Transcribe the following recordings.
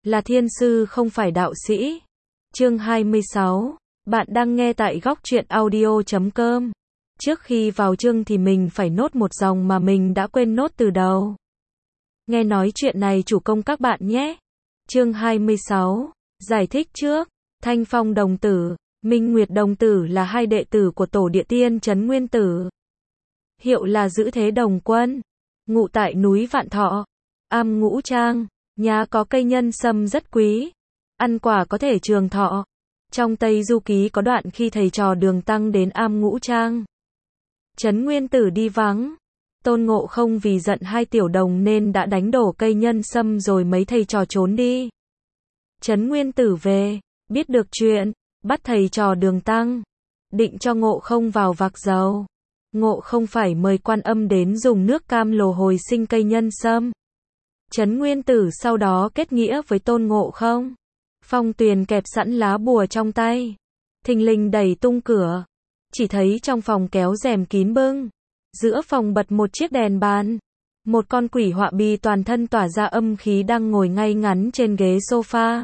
là thiên sư không phải đạo sĩ. Chương 26. Bạn đang nghe tại góc truyện audio.com. Trước khi vào chương thì mình phải nốt một dòng mà mình đã quên nốt từ đầu. Nghe nói chuyện này chủ công các bạn nhé. Chương 26. Giải thích trước. Thanh Phong đồng tử, Minh Nguyệt đồng tử là hai đệ tử của tổ địa tiên Trấn Nguyên Tử. Hiệu là Giữ Thế Đồng Quân. Ngụ tại núi Vạn Thọ, Am Ngũ Trang. Nhà có cây nhân sâm rất quý. Ăn quả có thể trường thọ. Trong Tây Du Ký có đoạn khi thầy trò Đường Tăng đến Am Ngũ Trang. Trấn Nguyên Tử đi vắng. Tôn Ngộ Không vì giận hai tiểu đồng nên đã đánh đổ cây nhân sâm rồi mấy thầy trò trốn đi. Trấn Nguyên Tử về, biết được chuyện, bắt thầy trò Đường Tăng. Định cho Ngộ Không vào vạc dầu. Ngộ Không phải mời Quan Âm đến dùng nước cam lồ hồi sinh cây nhân sâm. Trấn Nguyên Tử sau đó kết nghĩa với Tôn Ngộ Không. Phong Tuyền kẹp sẵn lá bùa trong tay. Thình lình đẩy tung cửa. Chỉ thấy trong phòng kéo rèm kín bưng. Giữa phòng bật một chiếc đèn bàn. Một con quỷ họa bi toàn thân tỏa ra âm khí đang ngồi ngay ngắn trên ghế sofa.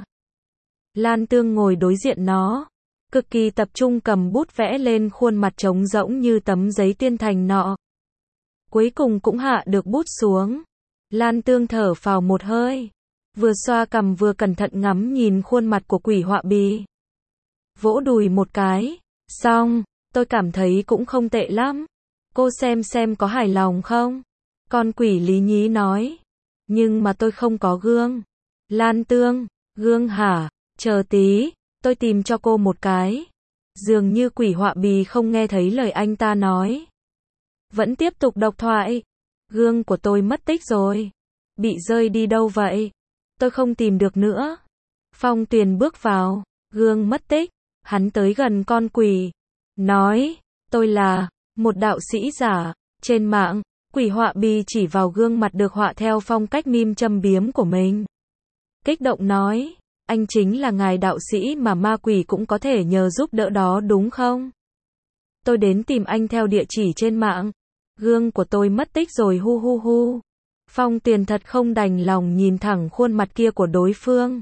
Lan Tương ngồi đối diện nó. Cực kỳ tập trung cầm bút vẽ lên khuôn mặt trống rỗng như tấm giấy tiên thành nọ. Cuối cùng cũng hạ được bút xuống. Lan Tương thở phào một hơi. Vừa xoa cằm vừa cẩn thận ngắm nhìn khuôn mặt của quỷ họa bi. Vỗ đùi một cái. Xong, tôi cảm thấy cũng không tệ lắm. Cô xem có hài lòng không? Con quỷ lý nhí nói. Nhưng mà tôi không có gương. Lan Tương, gương hả? Chờ tí, tôi tìm cho cô một cái. Dường như quỷ họa bì không nghe thấy lời anh ta nói. Vẫn tiếp tục độc thoại. Gương của tôi mất tích rồi. Bị rơi đi đâu vậy? Tôi không tìm được nữa. Phong Tuyền bước vào. Gương mất tích. Hắn tới gần con quỷ. Nói, tôi là một đạo sĩ giả. Trên mạng, quỷ họa bì chỉ vào gương mặt được họa theo phong cách meme châm biếm của mình. Kích động nói, anh chính là ngài đạo sĩ mà ma quỷ cũng có thể nhờ giúp đỡ đó đúng không? Tôi đến tìm anh theo địa chỉ trên mạng. Gương của tôi mất tích rồi hu hu hu. Phong Tuyền thật không đành lòng nhìn thẳng khuôn mặt kia của đối phương.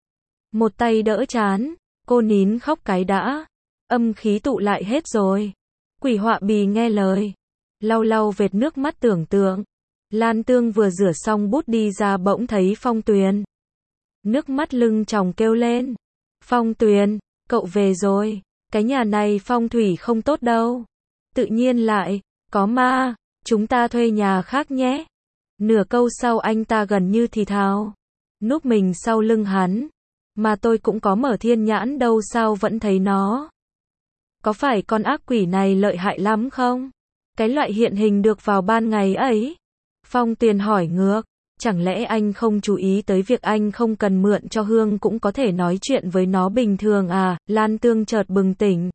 Một tay đỡ chán, cô nín khóc cái đã. Âm khí tụ lại hết rồi. Quỷ họa bì nghe lời. Lau lau vệt nước mắt tưởng tượng. Lan Tương vừa rửa xong bút đi ra bỗng thấy Phong Tuyền. Nước mắt lưng tròng kêu lên. Phong Tuyền, cậu về rồi. Cái nhà này phong thủy không tốt đâu. Tự nhiên lại, có ma, chúng ta thuê nhà khác nhé. Nửa câu sau anh ta gần như thì thào. Núp mình sau lưng hắn. Mà tôi cũng có mở thiên nhãn đâu sao vẫn thấy nó. Có phải con ác quỷ này lợi hại lắm không? Cái loại hiện hình được vào ban ngày ấy. Phong Tuyền hỏi ngược. Chẳng lẽ anh không chú ý tới việc anh không cần mượn cho Hương cũng có thể nói chuyện với nó bình thường à? Lan Tương chợt bừng tỉnh.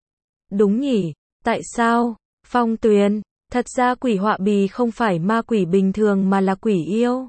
Đúng nhỉ, tại sao? Phong Tuyền, thật ra quỷ họa bì không phải ma quỷ bình thường mà là quỷ yêu.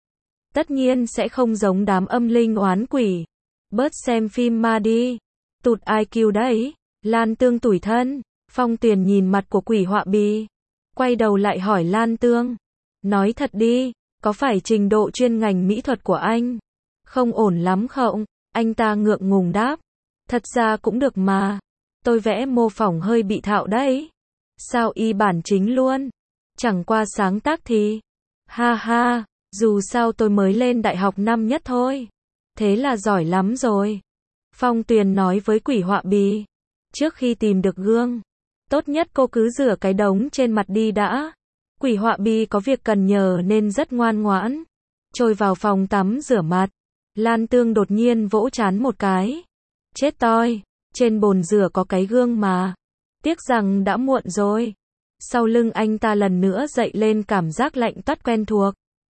Tất nhiên sẽ không giống đám âm linh oán quỷ. Bớt xem phim ma đi. Tụt IQ đấy. Lan Tương tủi thân. Phong Tuyền nhìn mặt của quỷ họa bì. Quay đầu lại hỏi Lan Tương. Nói thật đi. Có phải trình độ chuyên ngành mỹ thuật của anh không ổn lắm không? Anh ta ngượng ngùng đáp. Thật ra cũng được mà. Tôi vẽ mô phỏng hơi bị thạo đấy. Sao y bản chính luôn? Chẳng qua sáng tác thì. Ha ha, dù sao tôi mới lên đại học năm nhất thôi. Thế là giỏi lắm rồi. Phong Tuyền nói với quỷ họa bì. Trước khi tìm được gương, tốt nhất cô cứ rửa cái đống trên mặt đi đã. Quỷ họa bi có việc cần nhờ nên rất ngoan ngoãn. Trôi vào phòng tắm rửa mặt. Lan Tương đột nhiên vỗ trán một cái. Chết toi, trên bồn rửa có cái gương mà. Tiếc rằng đã muộn rồi. Sau lưng anh ta lần nữa dậy lên cảm giác lạnh toát quen thuộc.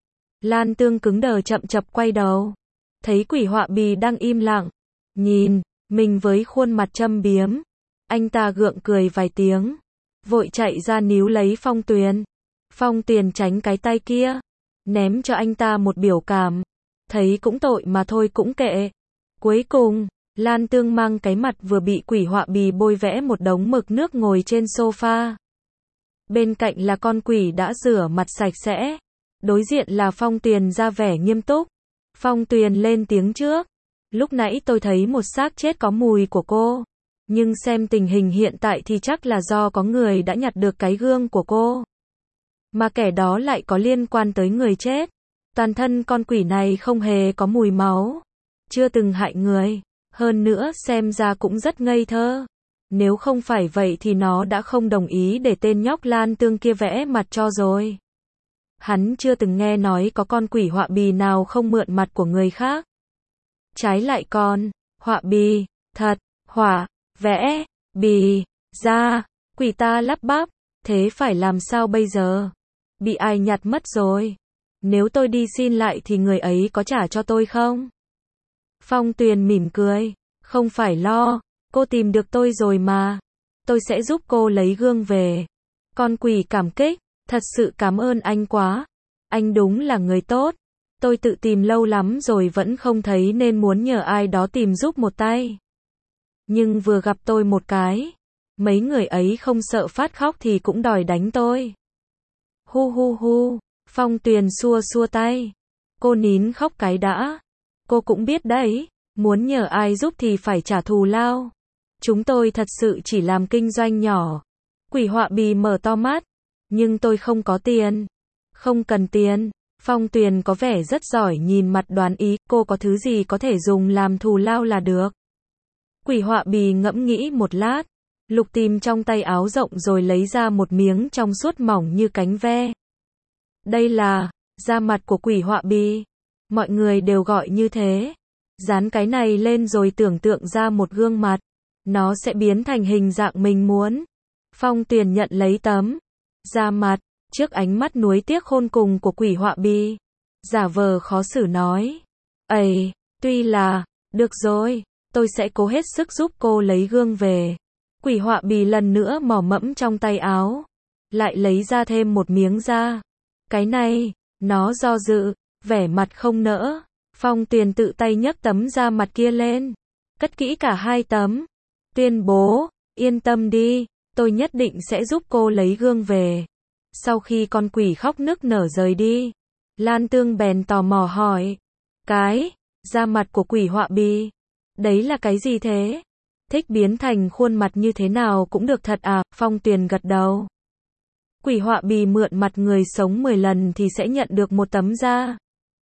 Lan Tương cứng đờ chậm chập quay đầu. Thấy quỷ họa bì đang im lặng. Nhìn, mình với khuôn mặt châm biếm. Anh ta gượng cười vài tiếng. Vội chạy ra níu lấy Phong Tuyền. Phong Tuyền tránh cái tay kia. Ném cho anh ta một biểu cảm. Thấy cũng tội mà thôi cũng kệ. Cuối cùng, Lan Tương mang cái mặt vừa bị quỷ họa bì bôi vẽ một đống mực nước ngồi trên sofa. Bên cạnh là con quỷ đã rửa mặt sạch sẽ. Đối diện là Phong Tuyền ra vẻ nghiêm túc. Phong Tuyền lên tiếng trước. Lúc nãy tôi thấy một xác chết có mùi của cô. Nhưng xem tình hình hiện tại thì chắc là do có người đã nhặt được cái gương của cô. Mà kẻ đó lại có liên quan tới người chết. Toàn thân con quỷ này không hề có mùi máu. Chưa từng hại người. Hơn nữa xem ra cũng rất ngây thơ. Nếu không phải vậy thì nó đã không đồng ý để tên nhóc Lan Tương kia vẽ mặt cho rồi. Hắn chưa từng nghe nói có con quỷ họa bì nào không mượn mặt của người khác. Trái lại con, họa bì, thật, họa, vẽ, bì, ra, quỷ ta lắp bắp, thế phải làm sao bây giờ? Bị ai nhặt mất rồi? Nếu tôi đi xin lại thì người ấy có trả cho tôi không? Phong Tuyền mỉm cười, không phải lo, cô tìm được tôi rồi mà. Tôi sẽ giúp cô lấy gương về. Con quỷ cảm kích, thật sự cảm ơn anh quá. Anh đúng là người tốt. Tôi tự tìm lâu lắm rồi vẫn không thấy nên muốn nhờ ai đó tìm giúp một tay. Nhưng vừa gặp tôi một cái, mấy người ấy không sợ phát khóc thì cũng đòi đánh tôi. Hu hu hu, Phong Tuyền xua xua tay. Cô nín khóc cái đã. Cô cũng biết đấy, muốn nhờ ai giúp thì phải trả thù lao. Chúng tôi thật sự chỉ làm kinh doanh nhỏ. Quỷ họa bì mở to mắt. Nhưng tôi không có tiền. Không cần tiền. Phong Tuyền có vẻ rất giỏi nhìn mặt đoán ý, cô có thứ gì có thể dùng làm thù lao là được. Quỷ họa bì ngẫm nghĩ một lát, lục tìm trong tay áo rộng rồi lấy ra một miếng trong suốt mỏng như cánh ve. Đây là da mặt của quỷ họa bì. Mọi người đều gọi như thế. Dán cái này lên rồi tưởng tượng ra một gương mặt. Nó sẽ biến thành hình dạng mình muốn. Phong Tuyền nhận lấy tấm da mặt, trước ánh mắt nuối tiếc khôn cùng của quỷ họa bì. Giả vờ khó xử nói. Ây, tuy là, được rồi, tôi sẽ cố hết sức giúp cô lấy gương về. Quỷ họa bì lần nữa mò mẫm trong tay áo. Lại lấy ra thêm một miếng da. Cái này, nó do dự, vẻ mặt không nỡ. Phong Tuyền tự tay nhấc tấm da mặt kia lên. Cất kỹ cả hai tấm. Tuyên bố, yên tâm đi, tôi nhất định sẽ giúp cô lấy gương về. Sau khi con quỷ khóc nức nở rời đi, Lan Tương bèn tò mò hỏi. Cái, da mặt của quỷ họa bì, đấy là cái gì thế? Thích biến thành khuôn mặt như thế nào cũng được thật à? Phong Tuyền gật đầu. Quỷ họa bì mượn mặt người sống 10 lần thì sẽ nhận được một tấm da.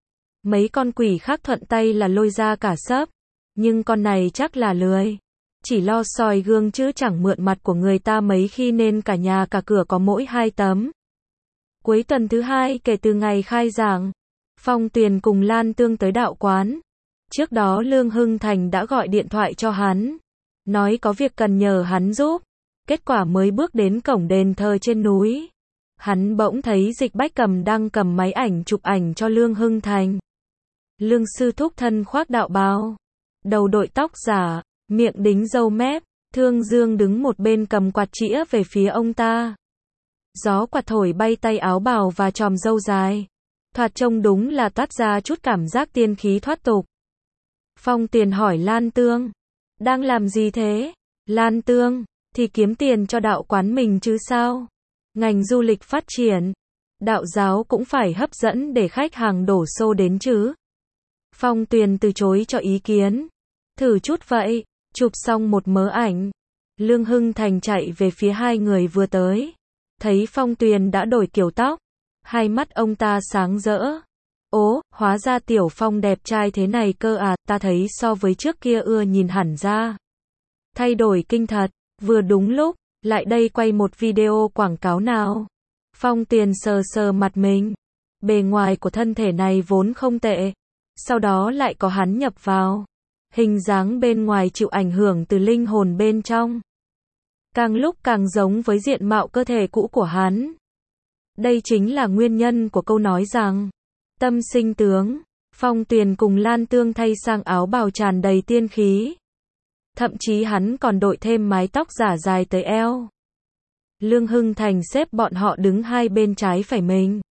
Mấy con quỷ khác thuận tay là lôi ra cả sấp. Nhưng con này chắc là lười. Chỉ lo soi gương chứ chẳng mượn mặt của người ta mấy khi nên cả nhà cả cửa có mỗi 2 tấm. Cuối tuần thứ 2 kể từ ngày khai giảng, Phong Tuyền cùng Lan Tương tới đạo quán. Trước đó Lương Hưng Thành đã gọi điện thoại cho hắn. Nói có việc cần nhờ hắn giúp. Kết quả mới bước đến cổng đền thờ trên núi. Hắn bỗng thấy Dịch Bách Cầm đang cầm máy ảnh chụp ảnh cho Lương Hưng Thành. Lương sư thúc thân khoác đạo bào. Đầu đội tóc giả, miệng đính râu mép. Thương Dương đứng một bên cầm quạt chĩa về phía ông ta. Gió quạt thổi bay tay áo bào và chòm râu dài. Thoạt trông đúng là toát ra chút cảm giác tiên khí thoát tục. Phong Tuyền hỏi Lan Tương. Đang làm gì thế? Lan Tương, thì kiếm tiền cho đạo quán mình chứ sao? Ngành du lịch phát triển. Đạo giáo cũng phải hấp dẫn để khách hàng đổ xô đến chứ. Phong Tuyền từ chối cho ý kiến. Thử chút vậy. Chụp xong một mớ ảnh. Lương Hưng Thành chạy về phía hai người vừa tới. Thấy Phong Tuyền đã đổi kiểu tóc. Hai mắt ông ta sáng rỡ. Ố, hóa ra Tiểu Phong đẹp trai thế này cơ à, ta thấy so với trước kia ưa nhìn hẳn ra. Thay đổi kinh thật, vừa đúng lúc, lại đây quay một video quảng cáo nào. Phong Tuyền sờ sờ mặt mình. Bề ngoài của thân thể này vốn không tệ. Sau đó lại có hắn nhập vào. Hình dáng bên ngoài chịu ảnh hưởng từ linh hồn bên trong. Càng lúc càng giống với diện mạo cơ thể cũ của hắn. Đây chính là nguyên nhân của câu nói rằng tâm sinh tướng. Phong Tuyền cùng Lan Tương thay sang áo bào tràn đầy tiên khí. Thậm chí hắn còn đội thêm mái tóc giả dài tới eo. Lương Hưng Thành xếp bọn họ đứng hai bên trái phải mình.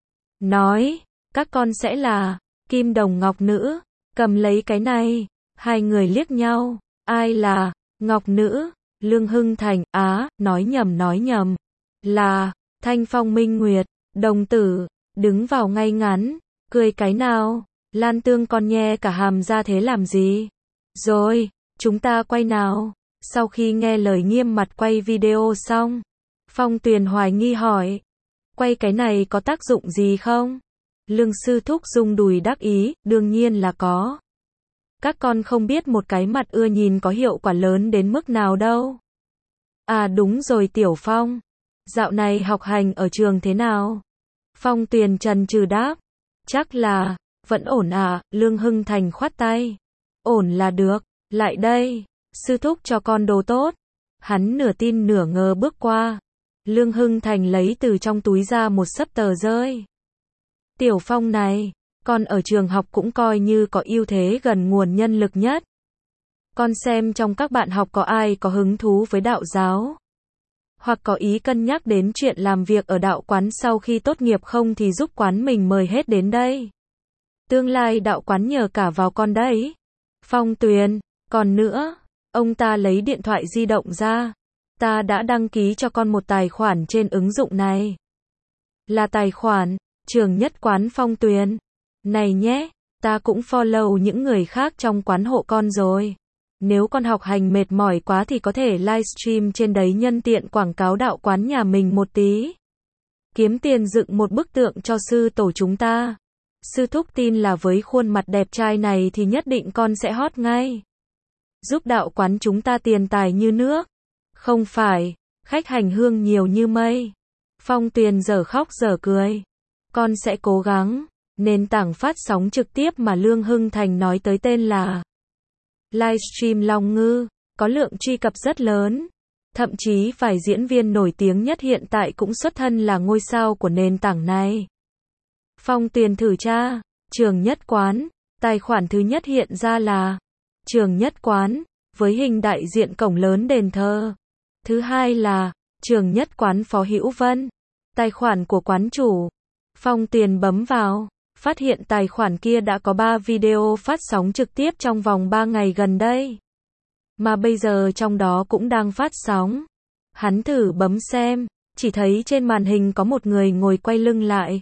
Nói, các con sẽ là kim đồng ngọc nữ. Cầm lấy cái này. Hai người liếc nhau. Ai là ngọc nữ? Lương Hưng Thành, nói nhầm. Là Thanh Phong Minh Nguyệt, đồng tử, đứng vào ngay ngắn. Cười cái nào? Lan Tương con nhe cả hàm ra thế làm gì? Rồi, chúng ta quay nào. Sau khi nghe lời nghiêm mặt quay video xong, Phong Tuyền hoài nghi hỏi. Quay cái này có tác dụng gì không? Lương Sư Thúc rung đùi đắc ý, đương nhiên là có. Các con không biết một cái mặt ưa nhìn có hiệu quả lớn đến mức nào đâu. À đúng rồi Tiểu Phong. Dạo này học hành ở trường thế nào? Phong Tuyền chần chừ đáp. Chắc là, vẫn ổn à, Lương Hưng Thành khoát tay. Ổn là được, lại đây, sư thúc cho con đồ tốt. Hắn nửa tin nửa ngờ bước qua. Lương Hưng Thành lấy từ trong túi ra một xấp tờ rơi. Tiểu Phong này, con ở trường học cũng coi như có ưu thế gần nguồn nhân lực nhất. Con xem trong các bạn học có ai có hứng thú với đạo giáo, hoặc có ý cân nhắc đến chuyện làm việc ở đạo quán sau khi tốt nghiệp không thì giúp quán mình mời hết đến đây. Tương lai đạo quán nhờ cả vào con đấy. Phong Tuyền, còn nữa, ông ta lấy điện thoại di động ra. Ta đã đăng ký cho con một tài khoản trên ứng dụng này. Là tài khoản, Trường Nhất Quán Phong Tuyền. Này nhé, ta cũng follow những người khác trong quán hộ con rồi. Nếu con học hành mệt mỏi quá thì có thể livestream trên đấy nhân tiện quảng cáo đạo quán nhà mình một tí. Kiếm tiền dựng một bức tượng cho sư tổ chúng ta. Sư thúc tin là với khuôn mặt đẹp trai này thì nhất định con sẽ hot ngay. Giúp đạo quán chúng ta tiền tài như nước. Không phải, khách hành hương nhiều như mây. Phong Tuyền dở khóc dở cười. Con sẽ cố gắng. Nền tảng phát sóng trực tiếp mà Lương Hưng Thành nói tới tên là Livestream Long Ngư, có lượng truy cập rất lớn. Thậm chí vài diễn viên nổi tiếng nhất hiện tại cũng xuất thân là ngôi sao của nền tảng này. Phong Tuyền thử tra, Trường Nhất Quán, tài khoản thứ nhất hiện ra là Trường Nhất Quán, với hình đại diện cổng lớn đền thờ. Thứ hai là Trường Nhất Quán Phó Hữu Vân, tài khoản của quán chủ. Phong Tuyền bấm vào, phát hiện tài khoản kia đã có 3 video phát sóng trực tiếp trong vòng 3 ngày gần đây. Mà bây giờ trong đó cũng đang phát sóng. Hắn thử bấm xem, chỉ thấy trên màn hình có một người ngồi quay lưng lại,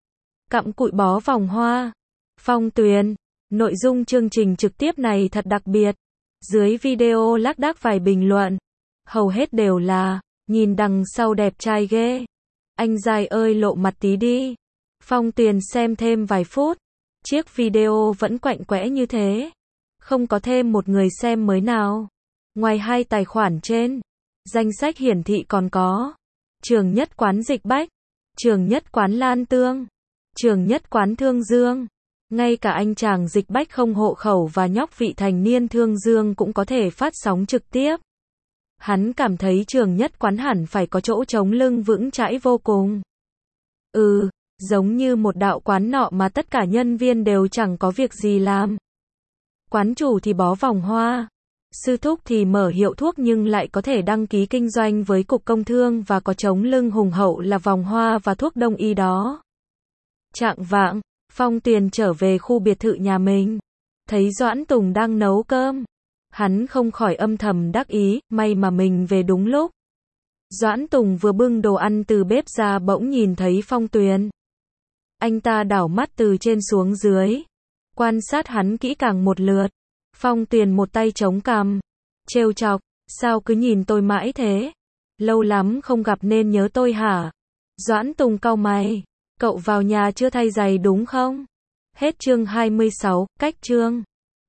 cặm cụi bó vòng hoa. Phong Tuyền, nội dung chương trình trực tiếp này thật đặc biệt. Dưới video lác đác vài bình luận, hầu hết đều là, nhìn đằng sau đẹp trai ghê. Anh giai ơi lộ mặt tí đi. Phong Tuyền xem thêm vài phút, chiếc video vẫn quạnh quẽ như thế. Không có thêm một người xem mới nào. Ngoài hai tài khoản trên, danh sách hiển thị còn có Trường Nhất Quán Dịch Bách, Trường Nhất Quán Lan Tương, Trường Nhất Quán Thương Dương. Ngay cả anh chàng Dịch Bách không hộ khẩu và nhóc vị thành niên Thương Dương cũng có thể phát sóng trực tiếp. Hắn cảm thấy Trường Nhất Quán hẳn phải có chỗ chống lưng vững chãi vô cùng. Giống như một đạo quán nọ mà tất cả nhân viên đều chẳng có việc gì làm. Quán chủ thì bó vòng hoa, sư thúc thì mở hiệu thuốc nhưng lại có thể đăng ký kinh doanh với Cục Công Thương và có chống lưng hùng hậu là vòng hoa và thuốc đông y đó. Chạng vạng, Phong Tuyền trở về khu biệt thự nhà mình, thấy Doãn Tùng đang nấu cơm. Hắn không khỏi âm thầm đắc ý, may mà mình về đúng lúc. Doãn Tùng vừa bưng đồ ăn từ bếp ra bỗng nhìn thấy Phong Tuyền. Anh ta đảo mắt từ trên xuống dưới, quan sát hắn kỹ càng một lượt. Phong Tuyền một tay chống cằm, trêu chọc, sao cứ nhìn tôi mãi thế? Lâu lắm không gặp nên nhớ tôi hả? Doãn Tùng cau mày, cậu vào nhà chưa thay giày đúng không? Hết chương 26, cách chương.